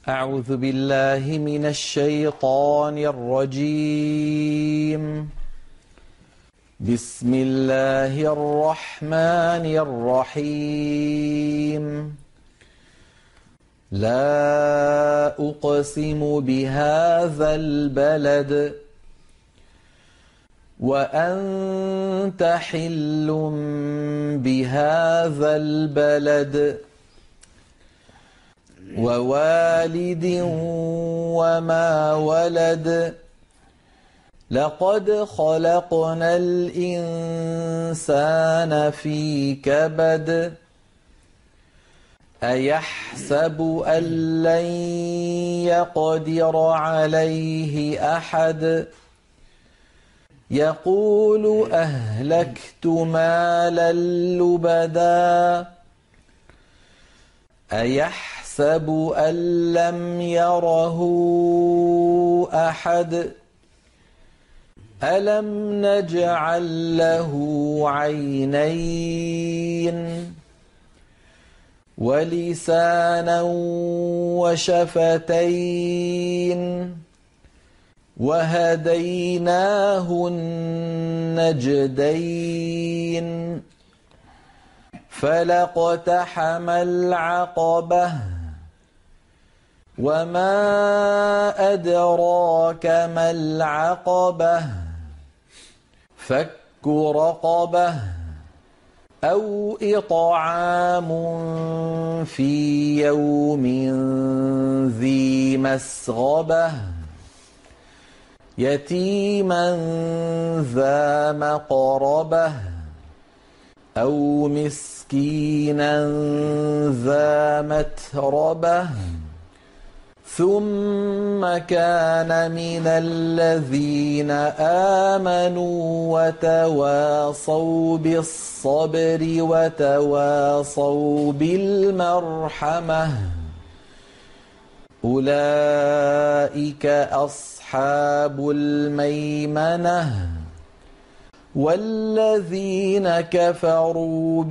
أعوذ بالله من الشيطان الرجيم. بسم الله الرحمن الرحيم. لا أقسم بهذا البلد وأنت حل بهذا البلد ووالد وما ولد لقد خلقنا الإنسان في كبد أيحسب أن لن يقدر عليه أحد يقول أهلكت مالا لبدا أيحسب أن لم يره أحد ألم نجعل له عينين ولسانا وشفتين وهديناه النجدين فلاقتحم العقبة وما أدراك ما العقبة فك رقبة أو إطعام في يوم ذي مسغبة يتيما ذا مقربة أو مسكينا ذا متربة ثم كان من الذين آمنوا وتواصوا بالصبر وتواصوا بالمرحمة أولئك أصحاب الميمنة والذين كفروا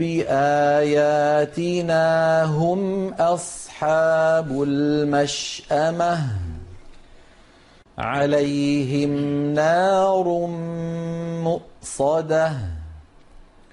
بآياتنا هم أصحاب المشأمة عليهم نار مؤصدة